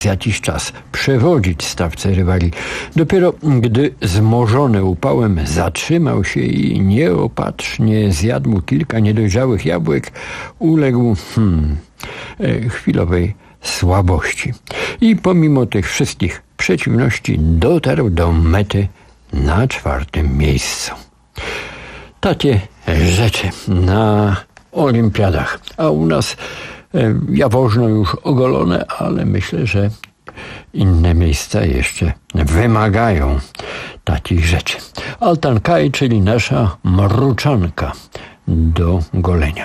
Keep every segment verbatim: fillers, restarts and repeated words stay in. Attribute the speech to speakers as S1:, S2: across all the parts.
S1: jakiś czas przewodzić stawce rywali. Dopiero gdy zmożony upałem zatrzymał się i nieopatrznie zjadł kilka niedojrzałych jabłek, uległ hmm, chwilowej słabości. I pomimo tych wszystkich przeciwności dotarł do mety na czwartym miejscu. Takie rzeczy na olimpiadach. A u nas Jaworzno już ogolone, ale myślę, że inne miejsca jeszcze wymagają takich rzeczy. Altankaj, czyli nasza mruczanka do golenia.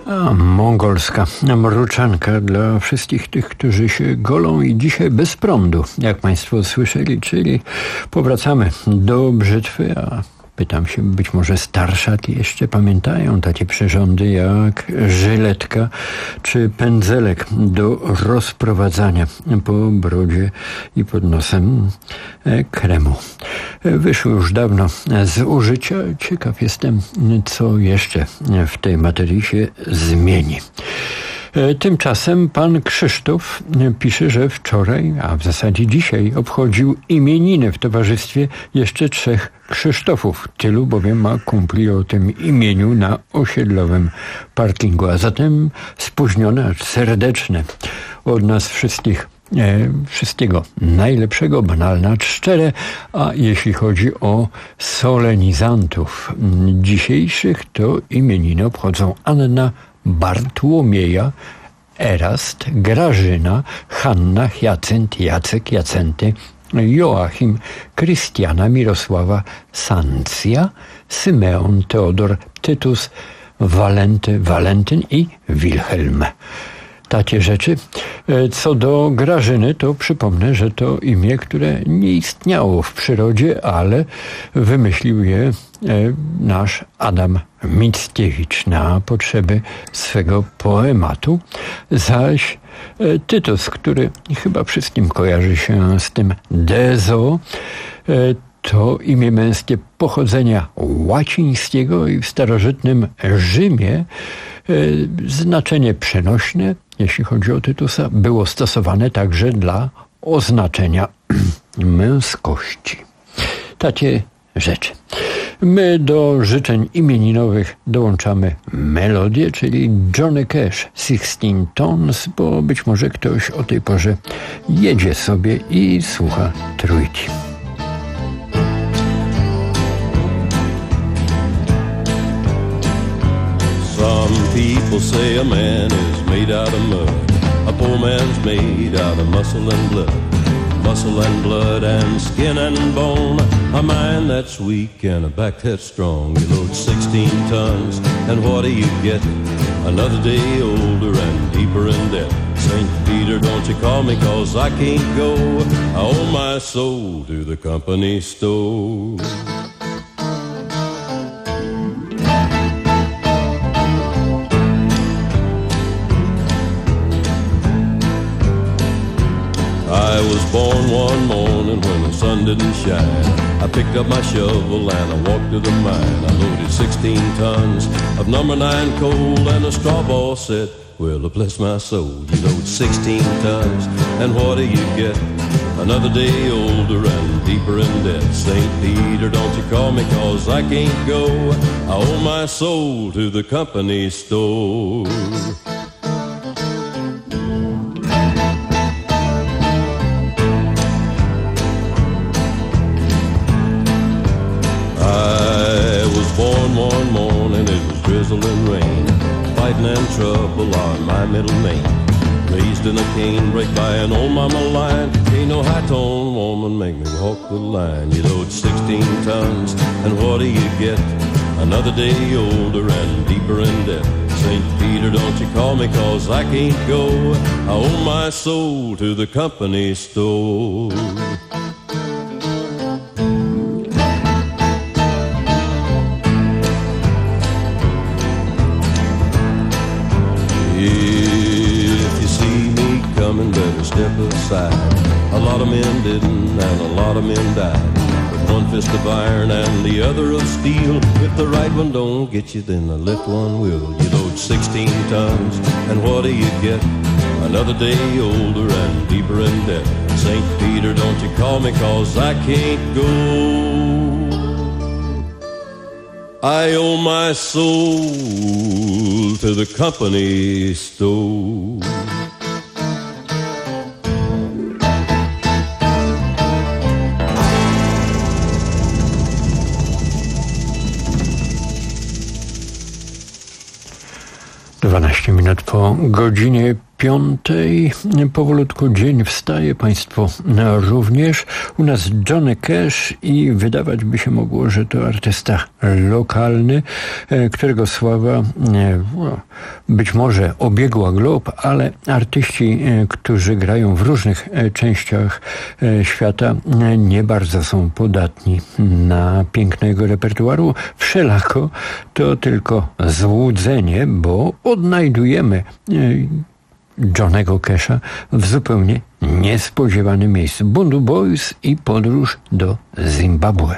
S1: A mongolska mruczanka dla wszystkich tych, którzy się golą i dzisiaj bez prądu, jak państwo słyszeli, czyli powracamy do brzytwy, a pytam się, być może starszaty jeszcze pamiętają takie przyrządy jak żyletka czy pędzelek do rozprowadzania po brodzie i pod nosem kremu. Wyszły już dawno z użycia. Ciekaw jestem, co jeszcze w tej materii się zmieni. Tymczasem pan Krzysztof pisze, że wczoraj, a w zasadzie dzisiaj, obchodził imieniny w towarzystwie jeszcze trzech Krzysztofów. Tylu bowiem ma kumpli o tym imieniu na osiedlowym parkingu. A zatem spóźnione, acz serdeczne od nas wszystkich E, wszystkiego najlepszego, banalne, acz szczere, a jeśli chodzi o solenizantów dzisiejszych, to imieniny obchodzą Anna, Bartłomieja, Erast, Grażyna, Hanna, Jacynt, Jacek, Jacenty, Joachim, Krystiana, Mirosława, Sancja, Symeon, Teodor, Tytus, Walenty, Walentyn i Wilhelm. Takie rzeczy. Co do Grażyny, to przypomnę, że to imię, które nie istniało w przyrodzie, ale wymyślił je nasz Adam Mickiewicz na potrzeby swego poematu. Zaś Tytus, który chyba wszystkim kojarzy się z tym Dezo, to imię męskie pochodzenia łacińskiego i w starożytnym Rzymie znaczenie przenośne, jeśli chodzi o Tytusa, było stosowane także dla oznaczenia męskości. Takie rzeczy. My do życzeń imieninowych dołączamy melodię, czyli Johnny Cash, sixteen tons, bo być może ktoś o tej porze jedzie sobie i słucha trójki.
S2: Some people say a man is made out of mud. A poor man's made out of muscle and blood. Muscle and blood and skin and bone. A mind that's weak and a back that's strong. You load sixteen tons and what do you get? Another day older and deeper in debt. Saint Peter, don't you call me cause I can't go. I owe my soul to the company store. I was born one morning when the sun didn't shine. I picked up my shovel and I walked to the mine. I loaded sixteen tons of number nine coal, and the straw ball said, well, bless my soul, you load sixteen tons, and what do you get? Another day older and deeper in debt. Saint Peter, don't you call me cause I can't go. I owe my soul to the company store. One morning it was drizzling rain. Fighting and trouble are my middle name. Raised in a cane break by an old mama lion. Ain't no high-tone woman make me walk the line. You load sixteen tons and what do you get? Another day older and deeper in debt. Saint Peter, don't you call me cause I can't go. I owe my soul to the company store. Step aside. A lot of men didn't and a lot of men died. With one fist of iron and the other of steel. If the right one don't get you, then the left one will. You load sixteen tons and what do you get? Another day older and deeper in debt. Saint Peter, don't you call me cause I can't go. I owe my soul to the company store.
S1: dwanaście minut po godzinie piątej. Powolutku dzień wstaje, Państwo również. U nas Johnny Cash i wydawać by się mogło, że to artysta lokalny, którego sława być może obiegła glob, ale artyści, którzy grają w różnych częściach świata, nie bardzo są podatni na pięknego repertuaru. Wszelako to tylko złudzenie, bo odnajdujemy Johnnego Casha w zupełnie niespodziewanym miejscu. Bundu Boys i podróż do Zimbabwe.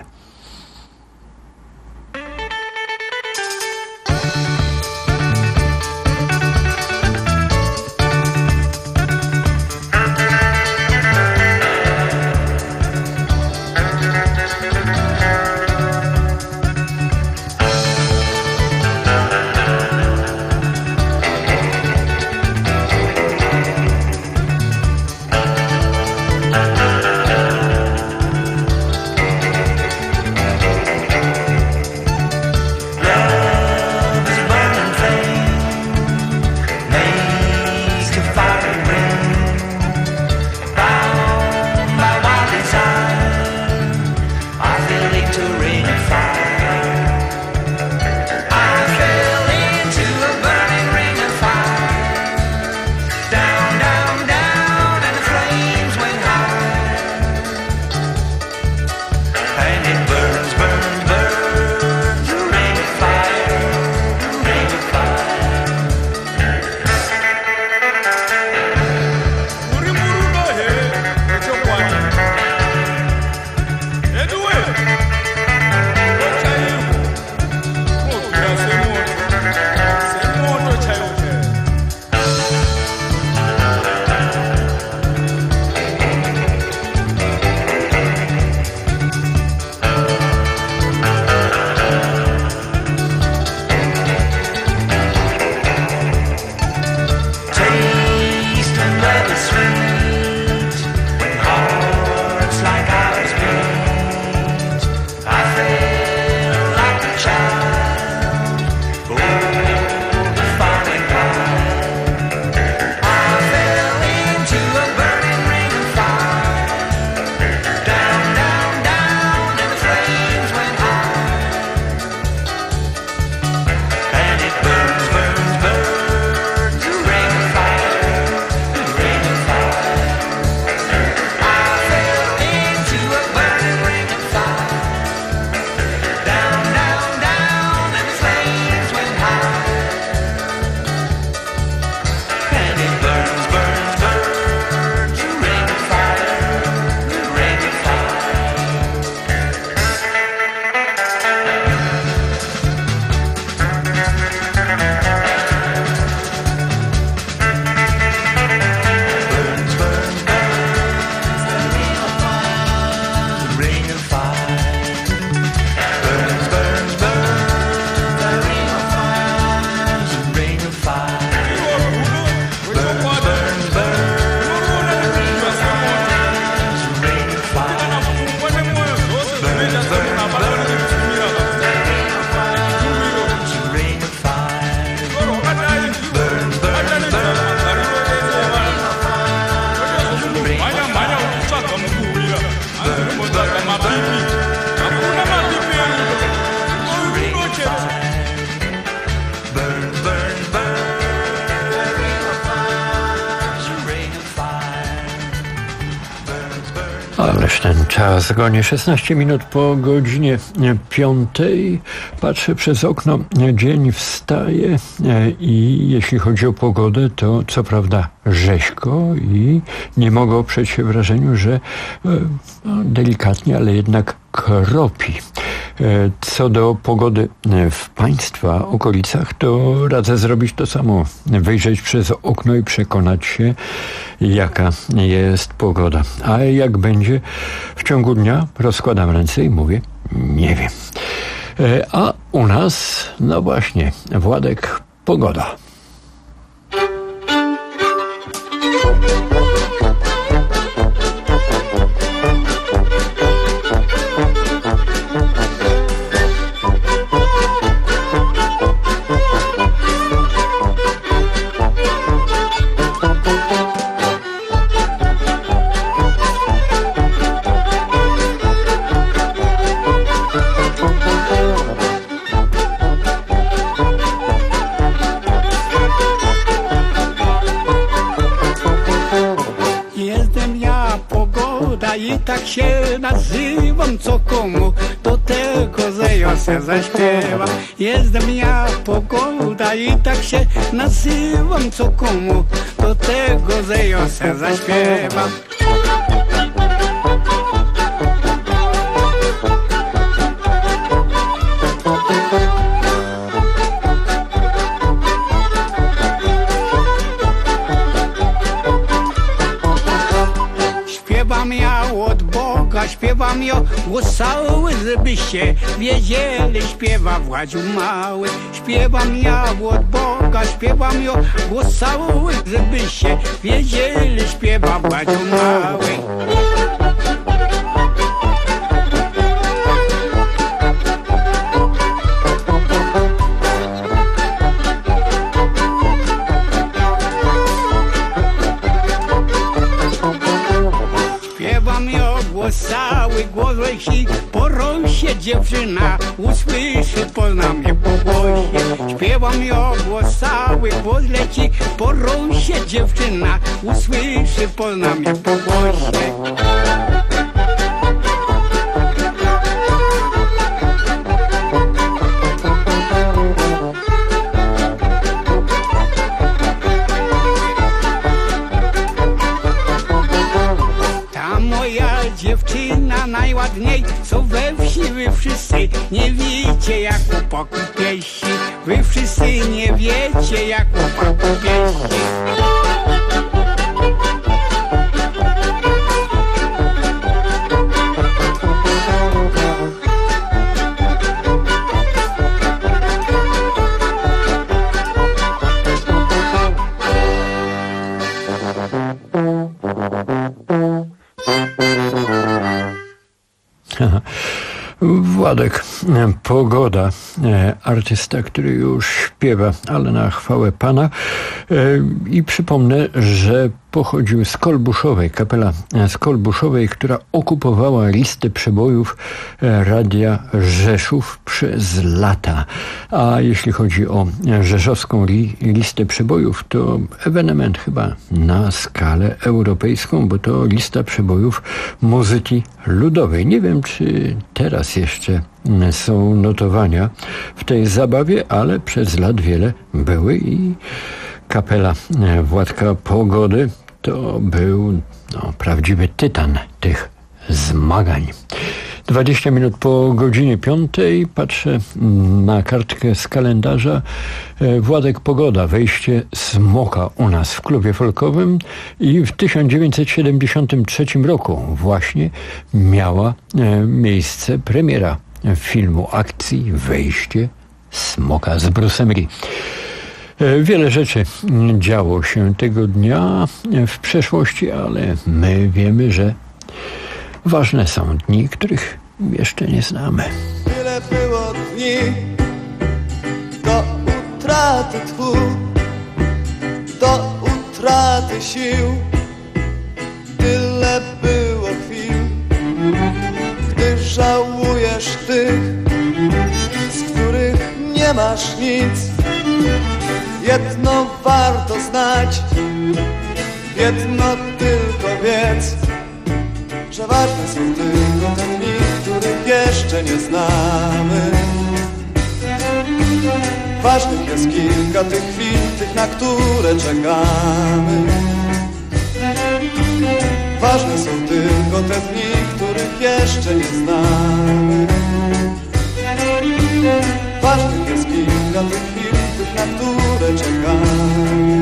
S1: Ależ ten czas goni. szesnaście minut po godzinie piątej. Patrzę przez okno, dzień wstaje i jeśli chodzi o pogodę, to co prawda rzeźko i nie mogę oprzeć się wrażeniu, że no, delikatnie, ale jednak kropi. Co do pogody w Państwa okolicach, to radzę zrobić to samo. Wyjrzeć przez okno i przekonać się, jaka jest pogoda. A jak będzie w ciągu dnia, rozkładam ręce i mówię, nie wiem. A u nas, no właśnie, Władek, pogoda.
S3: i tak się nazywam, co komu do tego, że ja se zaśpiewam. Jestem ja pogoda i tak się nazywam, co komu do tego, że ja se zaśpiewam. Śpiewam ja od Boga, śpiewam ja głosały, żebyście wiedzieli, śpiewa Władziu mały. Śpiewam ja od Boga, śpiewam ja głosały, żebyście wiedzieli, śpiewa Władziu mały. Cały głos leci, porośnie dziewczyna, usłyszy, pozna mnie po głosie. Śpiewam ją, głos cały, głos leci, porośnie dziewczyna, usłyszy, pozna mnie po głosie. Dziewczyna najładniej, co we wsi wy wszyscy nie wiecie, jak chłopaku pieści. Wy wszyscy nie wiecie, jak chłopaku pieści.
S1: Władek Pogoda, artysta, który już śpiewa, ale na chwałę Pana. I przypomnę, że pochodził z Kolbuszowej, kapela z Kolbuszowej, która okupowała listę przebojów Radia Rzeszów przez lata. A jeśli chodzi o rzeszowską li, listę przebojów, to ewenement chyba na skalę europejską, bo to lista przebojów muzyki ludowej. Nie wiem, czy teraz jeszcze są notowania w tej zabawie, ale przez lat wiele były i kapela Władka Pogody to był no, prawdziwy tytan tych zmagań. dwadzieścia minut po godzinie piątej patrzę na kartkę z kalendarza. Władek Pogoda, wejście Smoka u nas w klubie folkowym i w tysiąc dziewięćset siedemdziesiątym trzecim roku właśnie miała miejsce premiera filmu akcji Wejście Smoka z Bruce'em Lee. Wiele rzeczy działo się tego dnia w przeszłości, ale my wiemy, że ważne są dni, których jeszcze nie znamy.
S4: Tyle było dni do utraty tchu, do utraty sił. Tyle było chwil, gdy żałujesz tych, z których nie masz nic. Jedno warto znać, jedno tylko wiedz, że ważne są tylko te dni, których jeszcze nie znamy. Ważnych jest kilka tych chwil, tych, na które czekamy. Ważne są tylko te dni, których jeszcze nie znamy. Ważnych jest kilka tych chwil, tych, na które czekamy.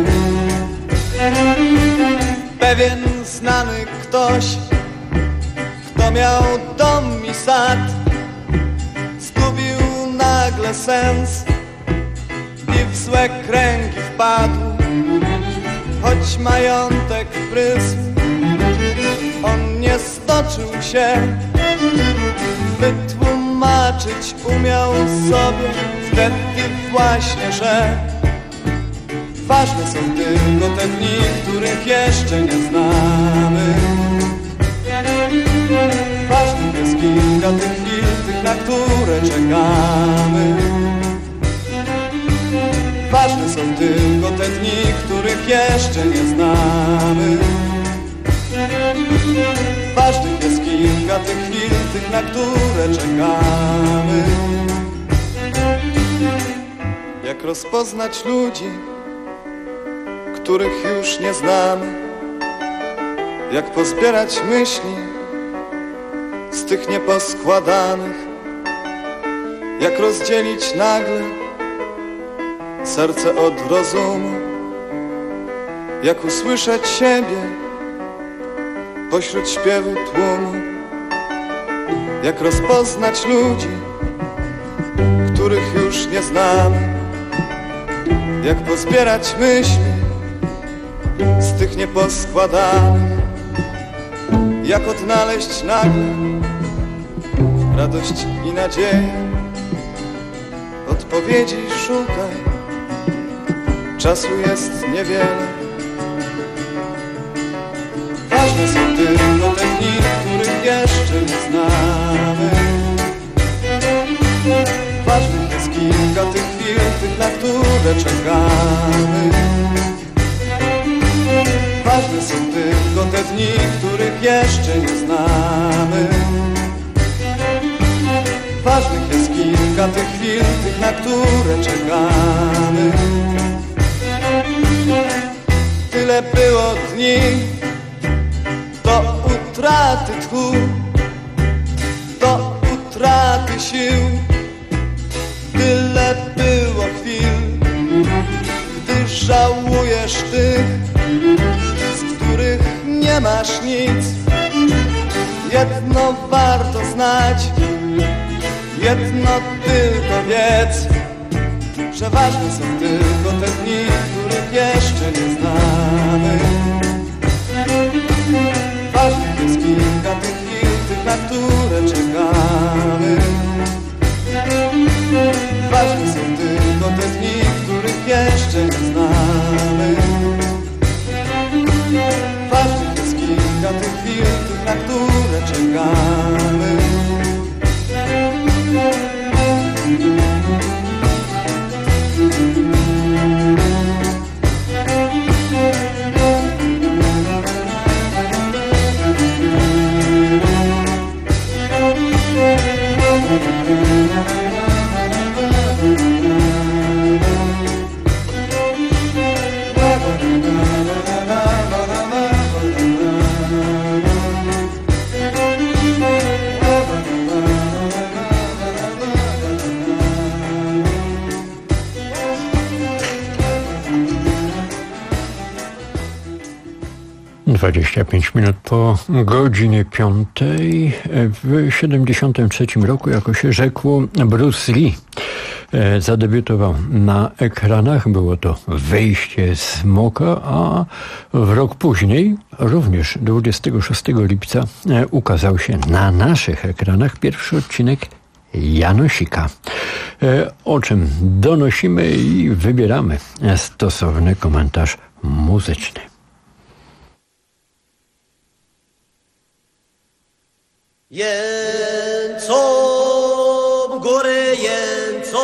S4: Pewien znany ktoś, kto miał dom i sad, zgubił nagle sens i w złe kręgi wpadł. Choć majątek prysł, on nie stoczył się, wytłumaczyć umiał sobie wtedy właśnie, że ważne są tylko te dni, których jeszcze nie znamy. Ważnych jest kilka tych chwil, tych, na które czekamy. Ważne są tylko te dni, których jeszcze nie znamy. Ważnych jest kilka tych chwil, tych, na które czekamy. Jak rozpoznać ludzi, których już nie znamy? Jak pozbierać myśli z tych nieposkładanych? Jak rozdzielić nagle serce od rozumu? Jak usłyszeć siebie pośród śpiewu tłumu? Jak rozpoznać ludzi, których już nie znamy? Jak pozbierać myśli z tych nieposkładanych? Jak odnaleźć nagle radość i nadzieję? Odpowiedzi szukaj, czasu jest niewiele. Ważne są tylko te dni, których jeszcze nie znamy. Ważnych jest kilka tych chwil, tych, na które czekamy. Ważne są tylko te dni, których jeszcze nie znamy. Ważnych jest kilka tych chwil, tych, na które czekamy. Tyle było dni do utraty tchu, do utraty sił. Tyle było chwil, gdy żałujesz tych, z których nie masz nic. Jedno warto znać, jedno tylko wiedz, że ważne są tylko te dni, których jeszcze nie znamy. Ważnych jest kilka tych chwil, tych, na które czekamy. Ważne są tylko te dni, których jeszcze nie znamy. Ważnych jest kilka tych chwil, tych, na które czekamy.
S1: dwadzieścia pięć minut po godzinie piątej. W siedemdziesiątym trzecim roku, jako się rzekło, Bruce Lee zadebiutował na ekranach. Było to Wejście smoka, a w rok później, również dwudziestego szóstego lipca, ukazał się na naszych ekranach pierwszy odcinek Janosika, o czym donosimy i wybieramy stosowny komentarz muzyczny.
S5: Jęcą góry, jęcą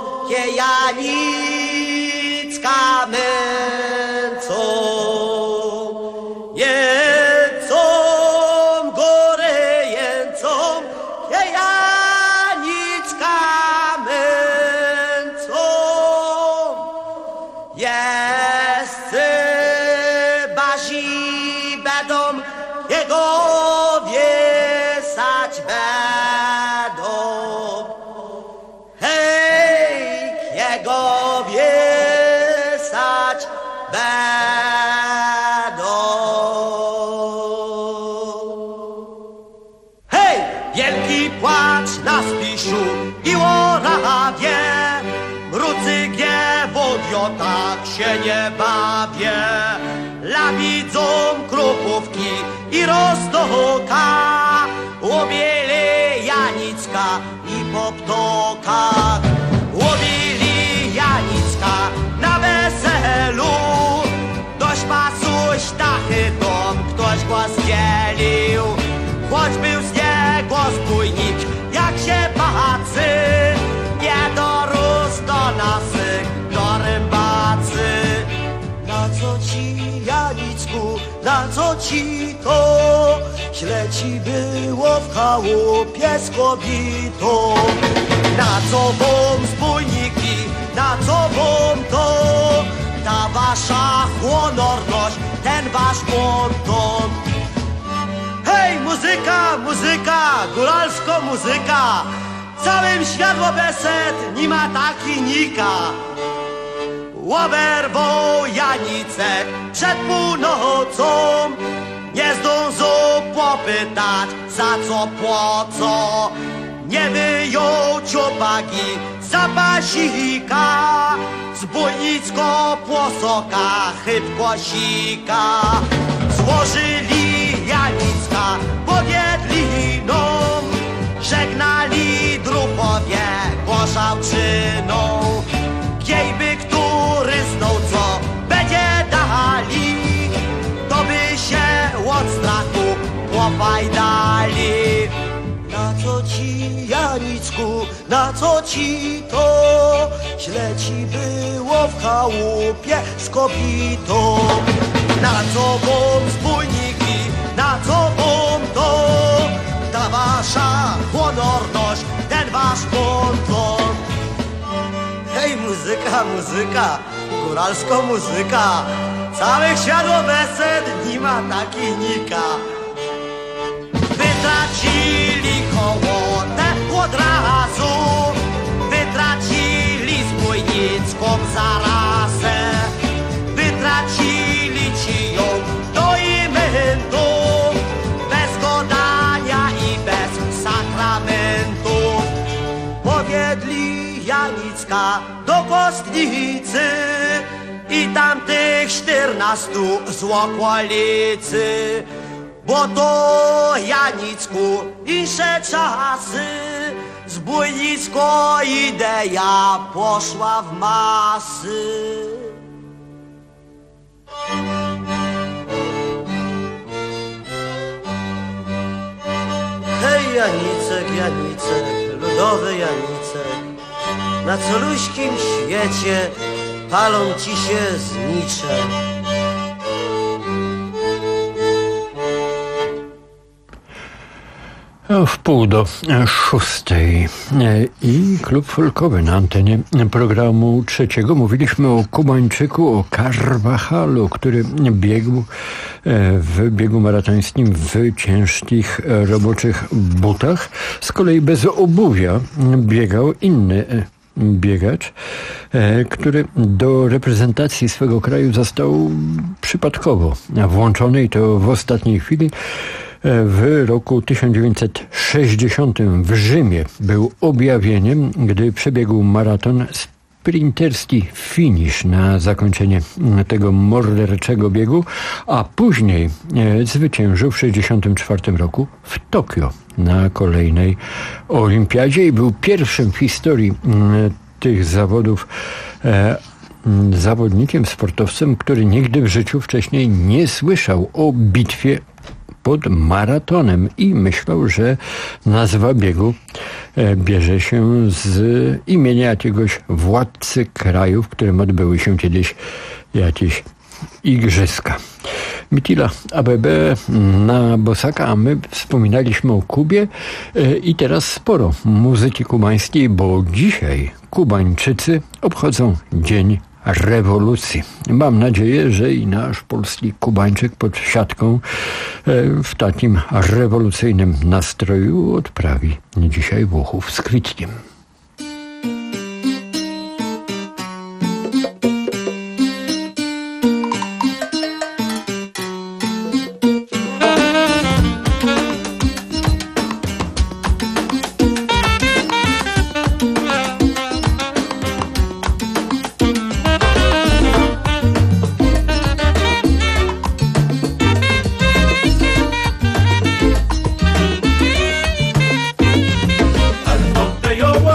S5: Kiejanicka męcą. Jęcą góry, jęcą Kiejanicka męcą. Jesty bazi będą jego będą. Hej, jego wiesać będą. Hej, wielki płacz na Spiszu i Orawie, mrucy giewodio, tak się nie bawię. Lawidzą Krupówki i Roztoka, łowili Janicka i po ptokach. Łowili Janicka na weselu, dość pasuś tachy dom, ktoś go zdzielił. Choć był z niego zbójnik, jak się pacy, nie dorósł do nasy, do rymbacy. Na co ci, Janicku, na co ci to? źle ci było w chałupie z kobietą. Na co wam spójniki, na co wam to? Ta wasza honorność, ten wasz bonton. Hej, muzyka, muzyka, góralsko muzyka. Całym światło besed nie ma taki nika. Łoberwo Janicek przed północą nie zdążą popytać, za co płacą. Nie wyjął ciopaki za pasika, zbójnicko płosoka chybko sika. Złożyli Janicka pod jedliną, żegnali drupowie gorzałczyną. Kiejby który znał, co będzie dali, to by się od strachu popajdali. Na co ci, Janicku, na co ci to? Źle ci było w chałupie z kobietą. Na co wam spójniki, na co wam to? Ta wasza honorność, ten wasz bonton. Hej, muzyka, muzyka, góralsko muzyka. Całych światło besed nie ma taki nika. Wytracili kołotę od razu, wytracili zbójnicką zarazę, wytracili ci ją do imentu, bez godania i bez sakramentu. Powiedzieli Janicka do kostnicy i tamtych czternastu z okolicy. Bo to, Janicku, insze czasy, zbójnicko idea poszła w masy. Hej, Janicek, Janicek, ludowy Janicek, na coluśkim świecie palą ci się znicze.
S1: W pół do szóstej i klub folkowy na antenie programu trzeciego. Mówiliśmy o Kubańczyku, o Carvajalu, który biegł w biegu maratońskim w ciężkich roboczych butach. Z kolei bez obuwia biegał inny biegacz, który do reprezentacji swego kraju został przypadkowo włączony i to w ostatniej chwili. W roku tysiąc dziewięćset sześćdziesiątym w Rzymie był objawieniem, gdy przebiegł maraton sprinterski finisz na zakończenie tego morderczego biegu, a później zwyciężył w sześćdziesiątym czwartym roku w Tokio na kolejnej olimpiadzie i był pierwszym w historii tych zawodów zawodnikiem, sportowcem, który nigdy w życiu wcześniej nie słyszał o bitwie pod maratonem i myślał, że nazwa biegu bierze się z imienia jakiegoś władcy kraju, w którym odbyły się kiedyś jakieś igrzyska. Mitila A B B na bosaka, a my wspominaliśmy o Kubie i teraz sporo muzyki kubańskiej, bo dzisiaj Kubańczycy obchodzą Dzień Rewolucji. Mam nadzieję, że i nasz polski Kubańczyk pod siatką w takim rewolucyjnym nastroju odprawi dzisiaj Włochów z kwitkiem.
S6: Yo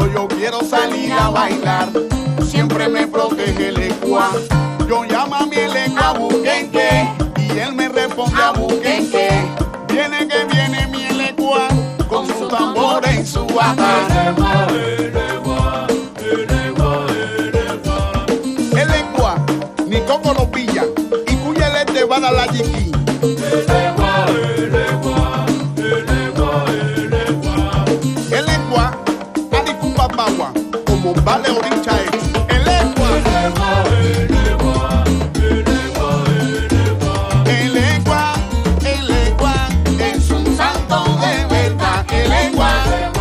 S6: yo quiero salir a bailar, siempre me protege el lengua. Yo llamo a mi lengua buquenque y él me responde a buquenque. Viene que viene mi lengua con su tambor en su bata. El lengua ni coco lo pilla y cuyele te va a dar la yiqui. El lengua adicupa bagua como vale oricha es. El lengua El lengua, el lengua es un santo de verdad. El lengua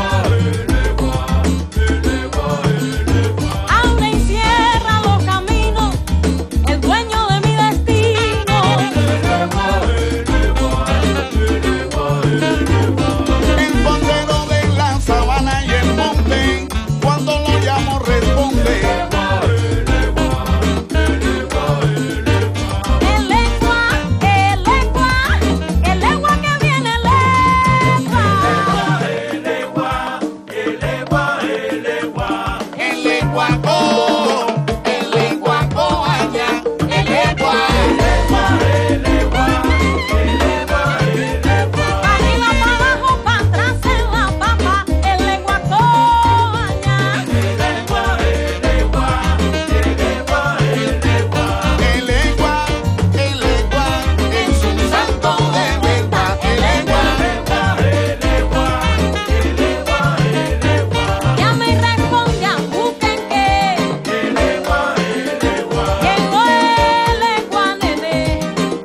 S7: abre y cierra los caminos, el dueño de mi destino.
S6: el bandero de la sabana y el monte, cuando lo llamo responde.
S7: El lengua, el lengua, el lengua que viene lengua.
S6: El lenguaco, el lenguaco allá, el lengua.
S7: Arriba, para abajo, para atrás en la papa, el lengua coña.
S6: El lengua, el lengua es un santo de verdad. El lengua,
S7: Llama y responde a buquenque. Que no es lengua, nene.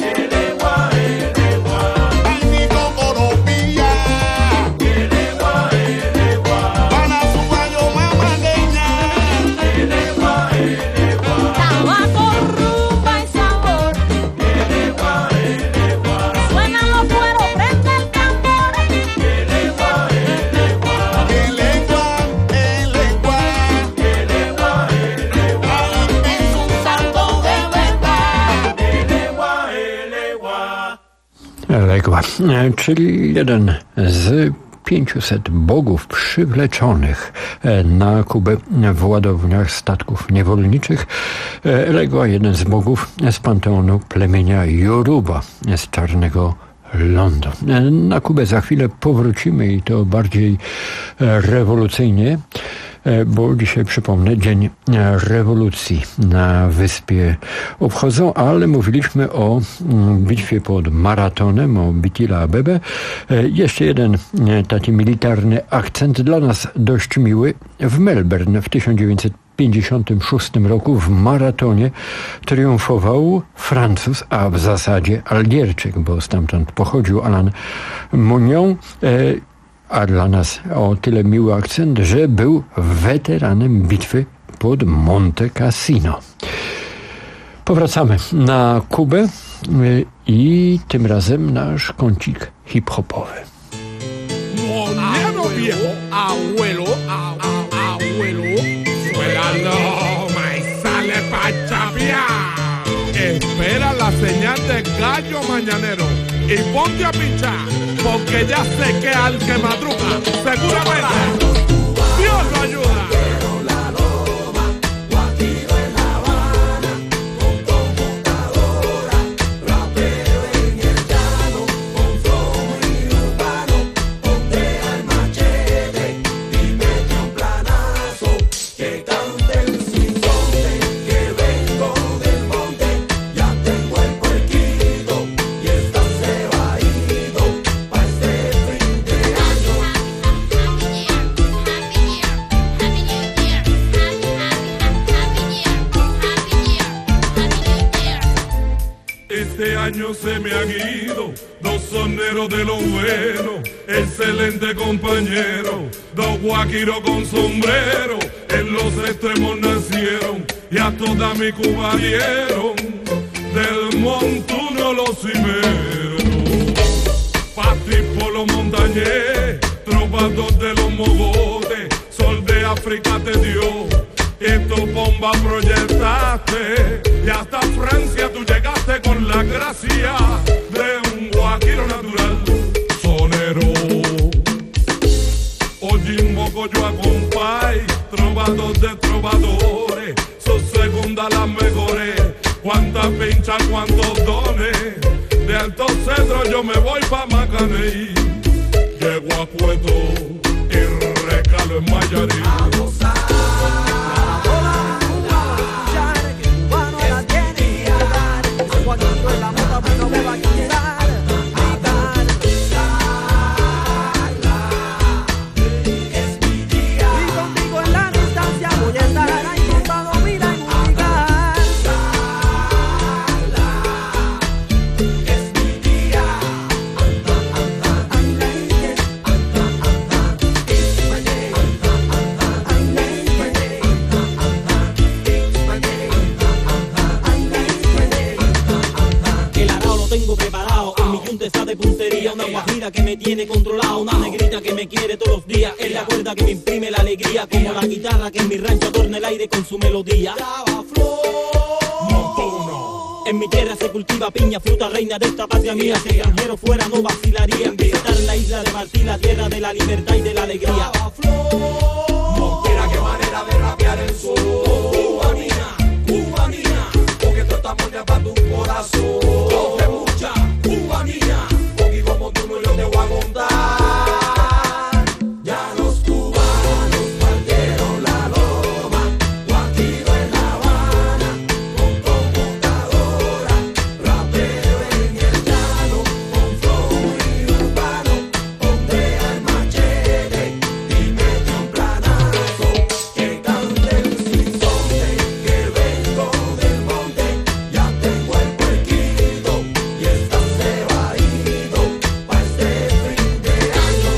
S6: ay mi cocoropilla, para su gallo mamadeña.
S7: Tabaco, rumba y sabor. Suenan los cueros, prende el tambor.
S6: El lengua, el lengua, ay, es un santo de verdad.
S1: Legła, czyli jeden z pięciuset bogów przywleczonych na Kubę w ładowniach statków niewolniczych. Legła, jeden z bogów z panteonu plemienia Yoruba z Czarnego Lądu. Na Kubę za chwilę powrócimy i to bardziej rewolucyjnie, bo dzisiaj, przypomnę, Dzień Rewolucji na wyspie obchodzą, ale mówiliśmy o bitwie pod Maratonem, o Bitila Abebe. Jeszcze jeden taki militarny akcent, dla nas dość miły. W Melbourne w tysiąc dziewięćset pięćdziesiątym szóstym roku w maratonie triumfował Francuz, a w zasadzie Algierczyk, bo stamtąd pochodził Alain Mounion. A dla nas o tyle miły akcent, że był weteranem bitwy pod Monte Cassino. Powracamy na Kubę i tym razem nasz kącik hip-hopowy.
S8: Moñano viejo, abuelo, a, a, abuelo, suena loma y sale pa' chapear. Espera la señal de gallo mañanero y ponte a pinchar, porque ya sé que al que madruga, seguramente Dios lo ayuda. Este año se me han ido dos soneros de lo bueno, excelente compañero, dos guaquiros con sombrero, en los extremos nacieron y a toda mi Cuba dieron, del montuno los cimeros, Pati por los montañés, trovador de los mogotes, sol de África te dio, y tu bomba proyectaste, y hasta Francia tú llegaste con la gracia de un guaquiro natural, sonero. Oye, un moco yo acompañe, dos de trovadores, son segundas las mejores. Cuántas pinchas, cuántos dones, de Alto Cedro yo me voy pa' Macaney. Llego a Cueto y recalo en Mayarí.
S9: Que me tiene controlado, una negrita que me quiere todos los días. Es la cuerda que me imprime la alegría, como la guitarra que en mi rancho adorna el aire con su melodía. En mi tierra se cultiva piña, fruta reina de esta patria mía. Si extranjero fuera no vacilaría en visitar la isla de Martí, la tierra de la libertad y de la alegría. Mira qué manera de rapear el sol. Cubanina, cubanina, porque tú estás muerta para tu corazón. Coge mucha cubanina, porque como tú no yo te voy a contar. Ya los cubanos partieron la loma, Guajiro en La Habana, con computadora, rapero en el llano, con flow y urbano, ondea el machete y mete un planazo, que cante el sinsonte, que vengo del monte, ya tengo el puerquito y esta se va a ido pa' este fin de año.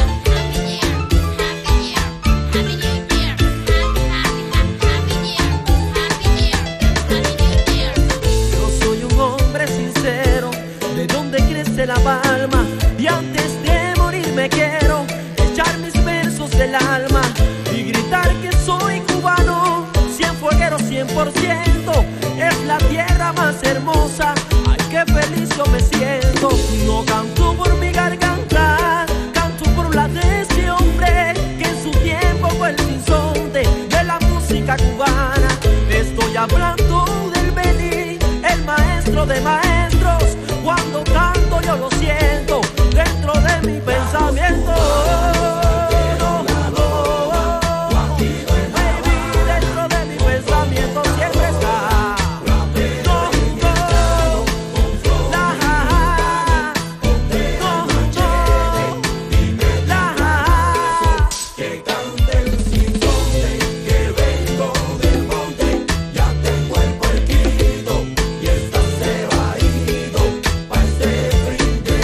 S10: Yo soy un hombre sincero, de donde crece la palma, y antes de morir me quiero echar mis versos del alma y gritar que soy cubano, cien fueguero, cien por ciento, es la tierra más hermosa, ay qué feliz yo me siento. No canto por mi garganta, canto por la de ese hombre que en su tiempo fue el sinsonte de la música cubana. Estoy hablando del Beni, el maestro de maestros. Cuando canto yo lo siento dentro de mi pensamiento. No, no, baby, dentro de mi pensamiento siempre está. No, no, la, no, no, la.
S9: Que cante el sinsonte, que vengo del monte, ya tengo el puerquito y esta se va a ido pa' este fin de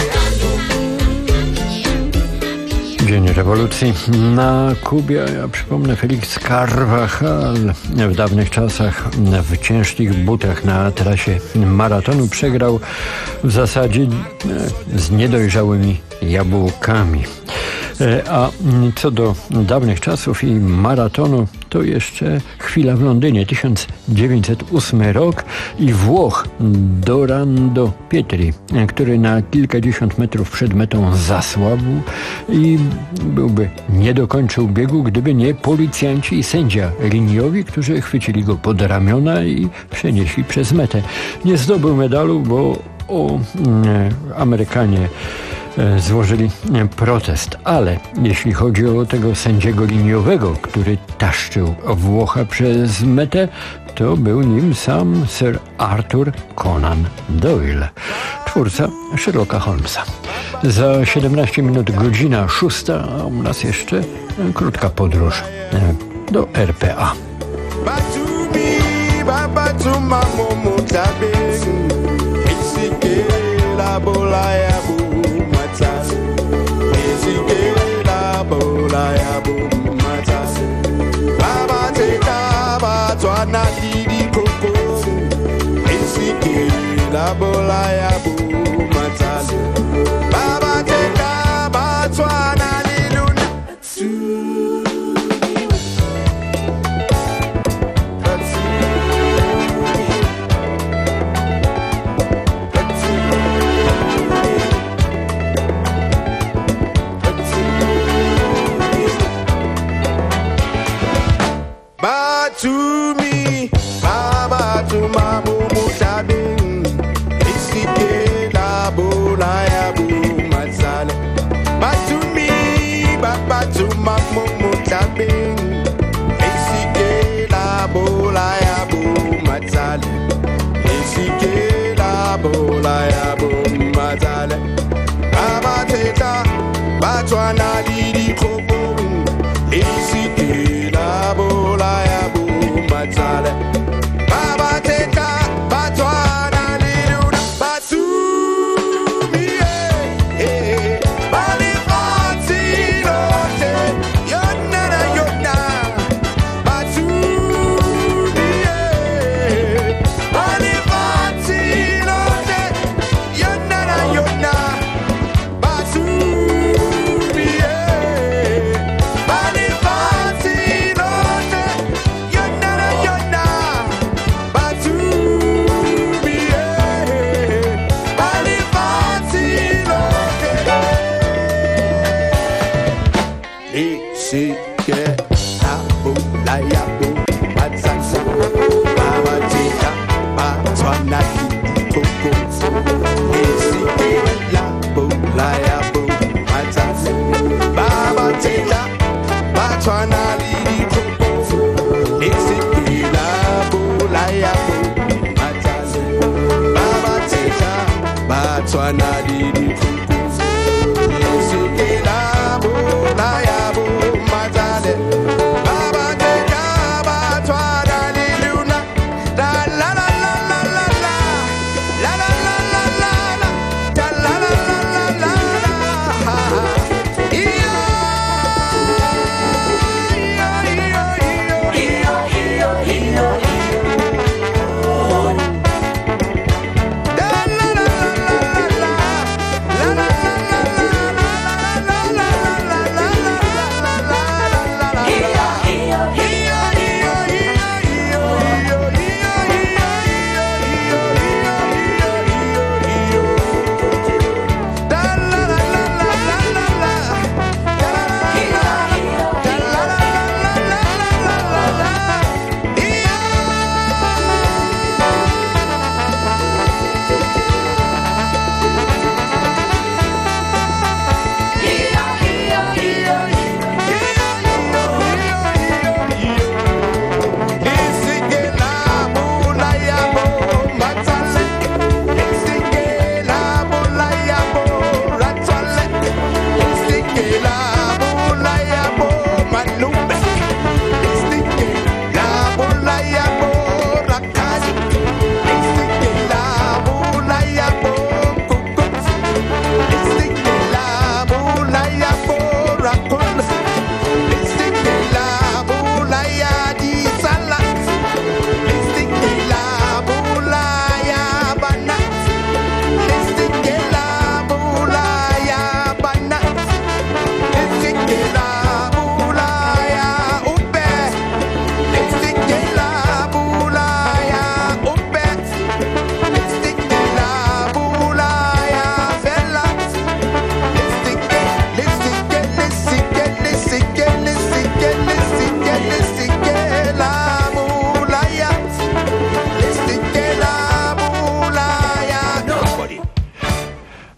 S9: año.
S1: Dzień rewolucji na Kubie. Ja przypomnę, Felix Carvajal w dawnych czasach w ciężkich butach na trasie maratonu przegrał w zasadzie e, z niedojrzałymi jabłkami. E, A co do dawnych czasów i maratonu, to jeszcze chwila w Londynie, tysiąc dziewięćset ósmy rok i Włoch Dorando Pietri, który na kilkadziesiąt metrów przed metą zasłabł i byłby nie dokończył biegu, gdyby nie policjanci i sędzia liniowi, którzy chwycili go pod ramiona i przenieśli przez metę. Nie zdobył medalu, bo o, e, Amerykanie e, złożyli e, protest, ale jeśli chodzi o tego sędziego liniowego, który taszczył Włocha przez metę, to był nim sam Sir Arthur Conan Doyle, twórca Sherlocka Holmesa. Za siedemnaście minut godzina szósta, a u nas jeszcze e, krótka podróż e, do R P A.
S4: La bolaya boom matas, la bolaya boom matas. Baba te kaba to anaki di koko, la bolaya boom matas. Baba te kaba to anani luna.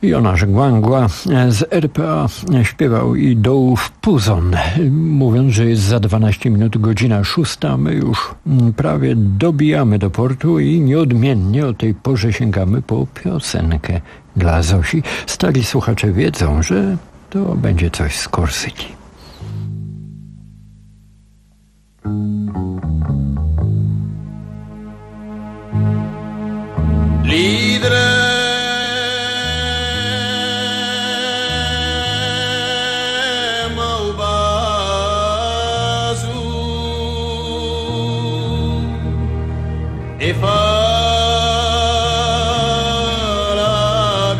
S1: Jonasz Głangła z R P A śpiewał i Dołów Puzon, mówiąc, że jest za dwanaście minut godzina szósta. My już prawie dobijamy do portu i nieodmiennie o tej porze sięgamy po piosenkę dla Zosi. Stali słuchacze wiedzą, że to będzie coś z Korsyki.
S2: Lidre e fa la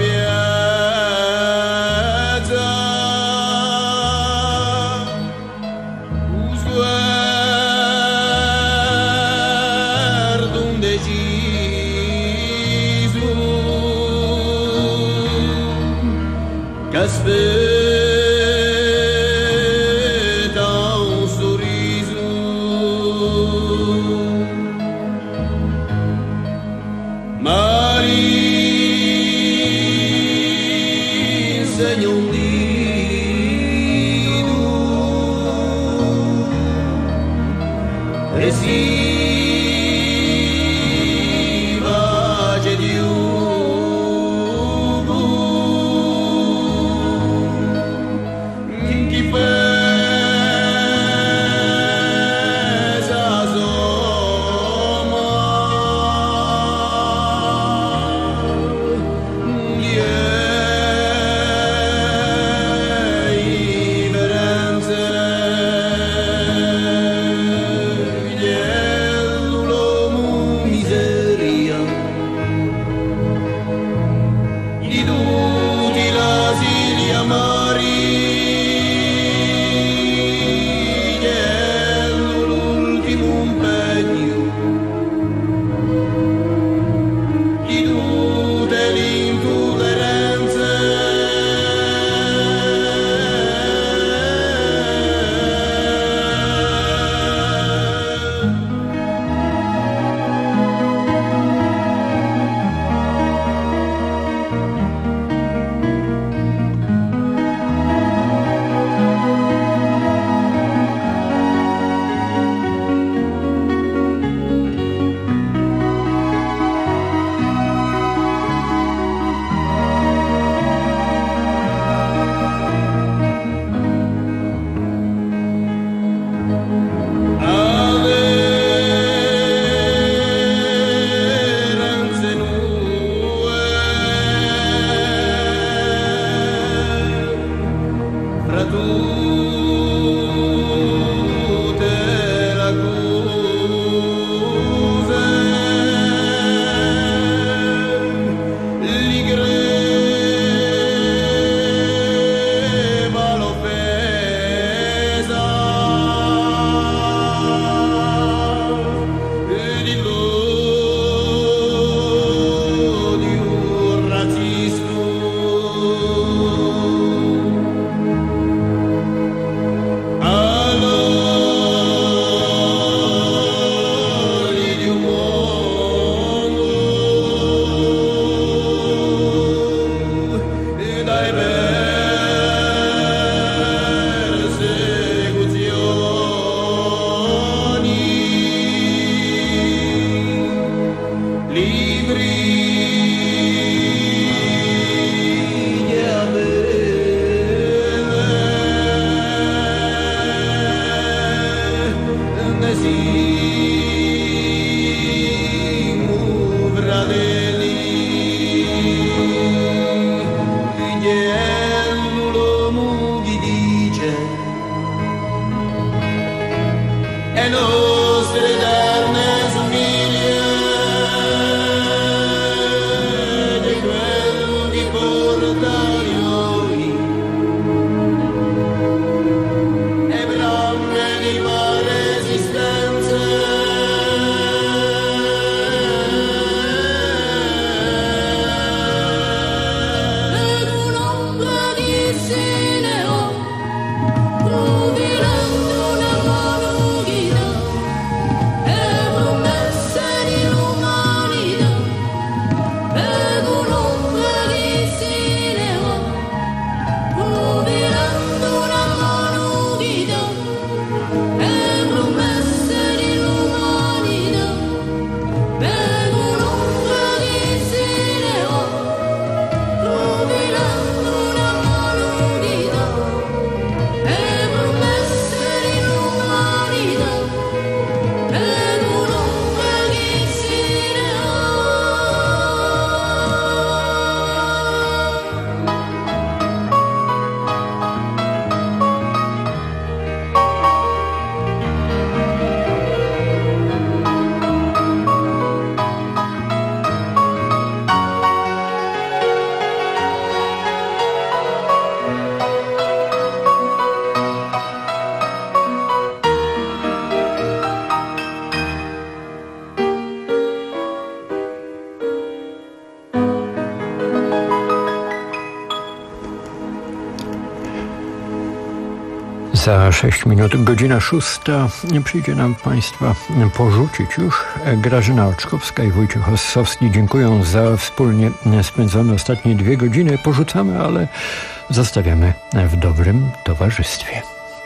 S2: viaggia un sguardo indeciso che aspetta un sorriso. Mari segna un dito e si va di
S1: Za sześć minut, godzina szósta, przyjdzie nam Państwa porzucić już. Grażyna Oczkowska i Wojciech Ossowski dziękują za wspólnie spędzone ostatnie dwie godziny. Porzucamy, ale zostawiamy w dobrym towarzystwie.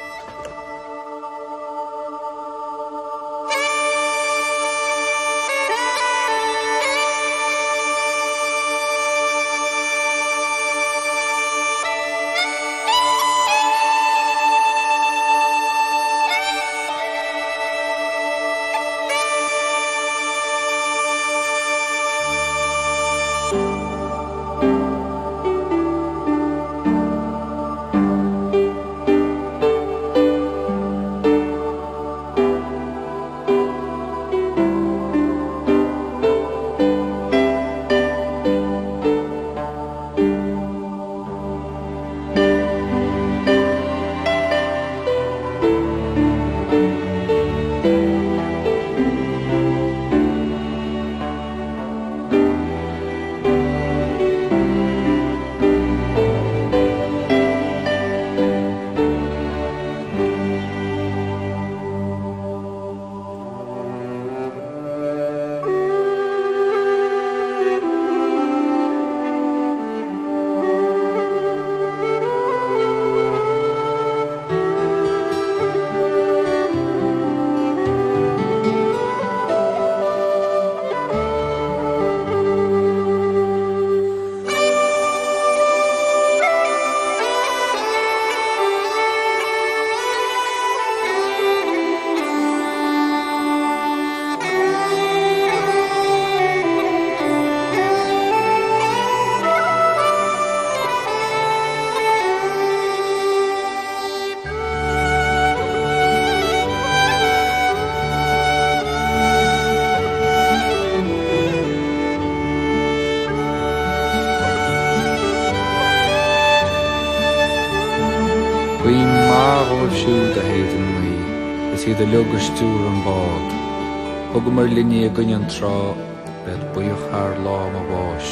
S11: The lugus dúr an bád. Thugam mar linne a gcuineann trá, bed buíoch ar lám a bháis.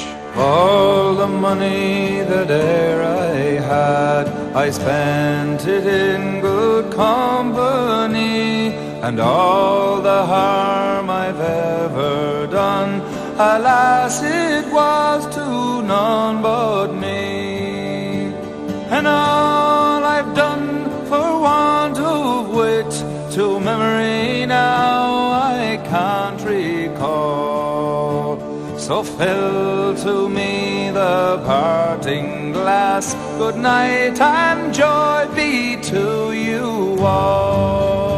S12: All the money that e'er I had, I spent it in good company, and all the harm I've ever done, alas, it was to none but me. And all I've done for want of wit, to memory now I can't recall. So fill to me the parting glass. Good night and joy be to you all.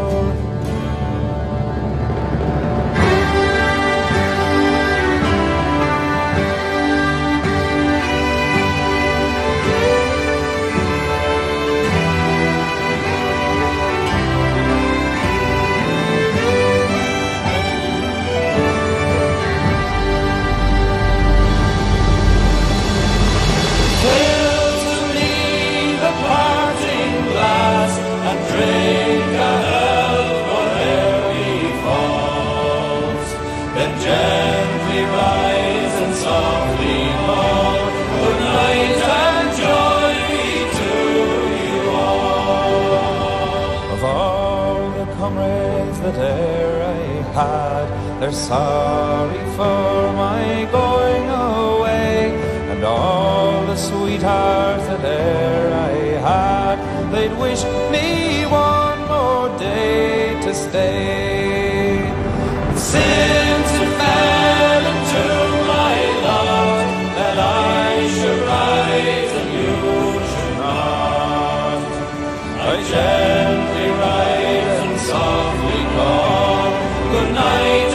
S12: They're sorry for my going away, and all the sweethearts that e'er I had, they'd wish me one more day to stay. Since it fell into my lot that I should rise and you should not, I gently rise and softly call, good night.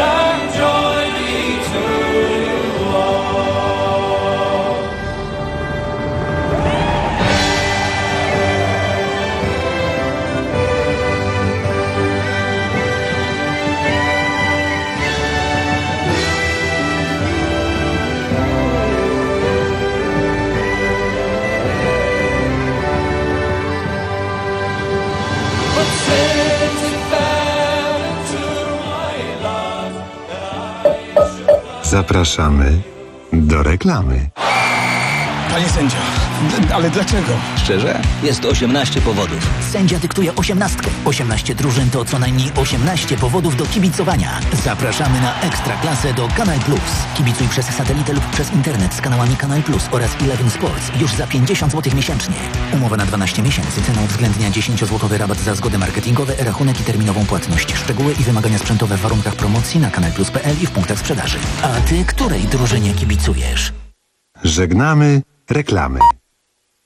S13: Zapraszamy do reklamy. Panie sędzio, d- ale dlaczego?
S14: Szczerze? Jest osiemnaście powodów.
S15: Sędzia dyktuje osiemnastkę. osiemnaście drużyn to co najmniej osiemnaście powodów do kibicowania. Zapraszamy na Ekstraklasę do Kanal Plus. Kibicuj przez satelitę lub przez internet z kanałami Kanal Plus oraz Eleven Sports już za pięćdziesiąt złotych miesięcznie. Umowa na dwanaście miesięcy. Cena uwzględnia dziesięciozłotowy rabat za zgody marketingowe, rachunek i terminową płatność. Szczegóły i wymagania sprzętowe w warunkach promocji na kanal plus kropka p l i w punktach sprzedaży. A ty której drużynie kibicujesz?
S16: Żegnamy reklamy.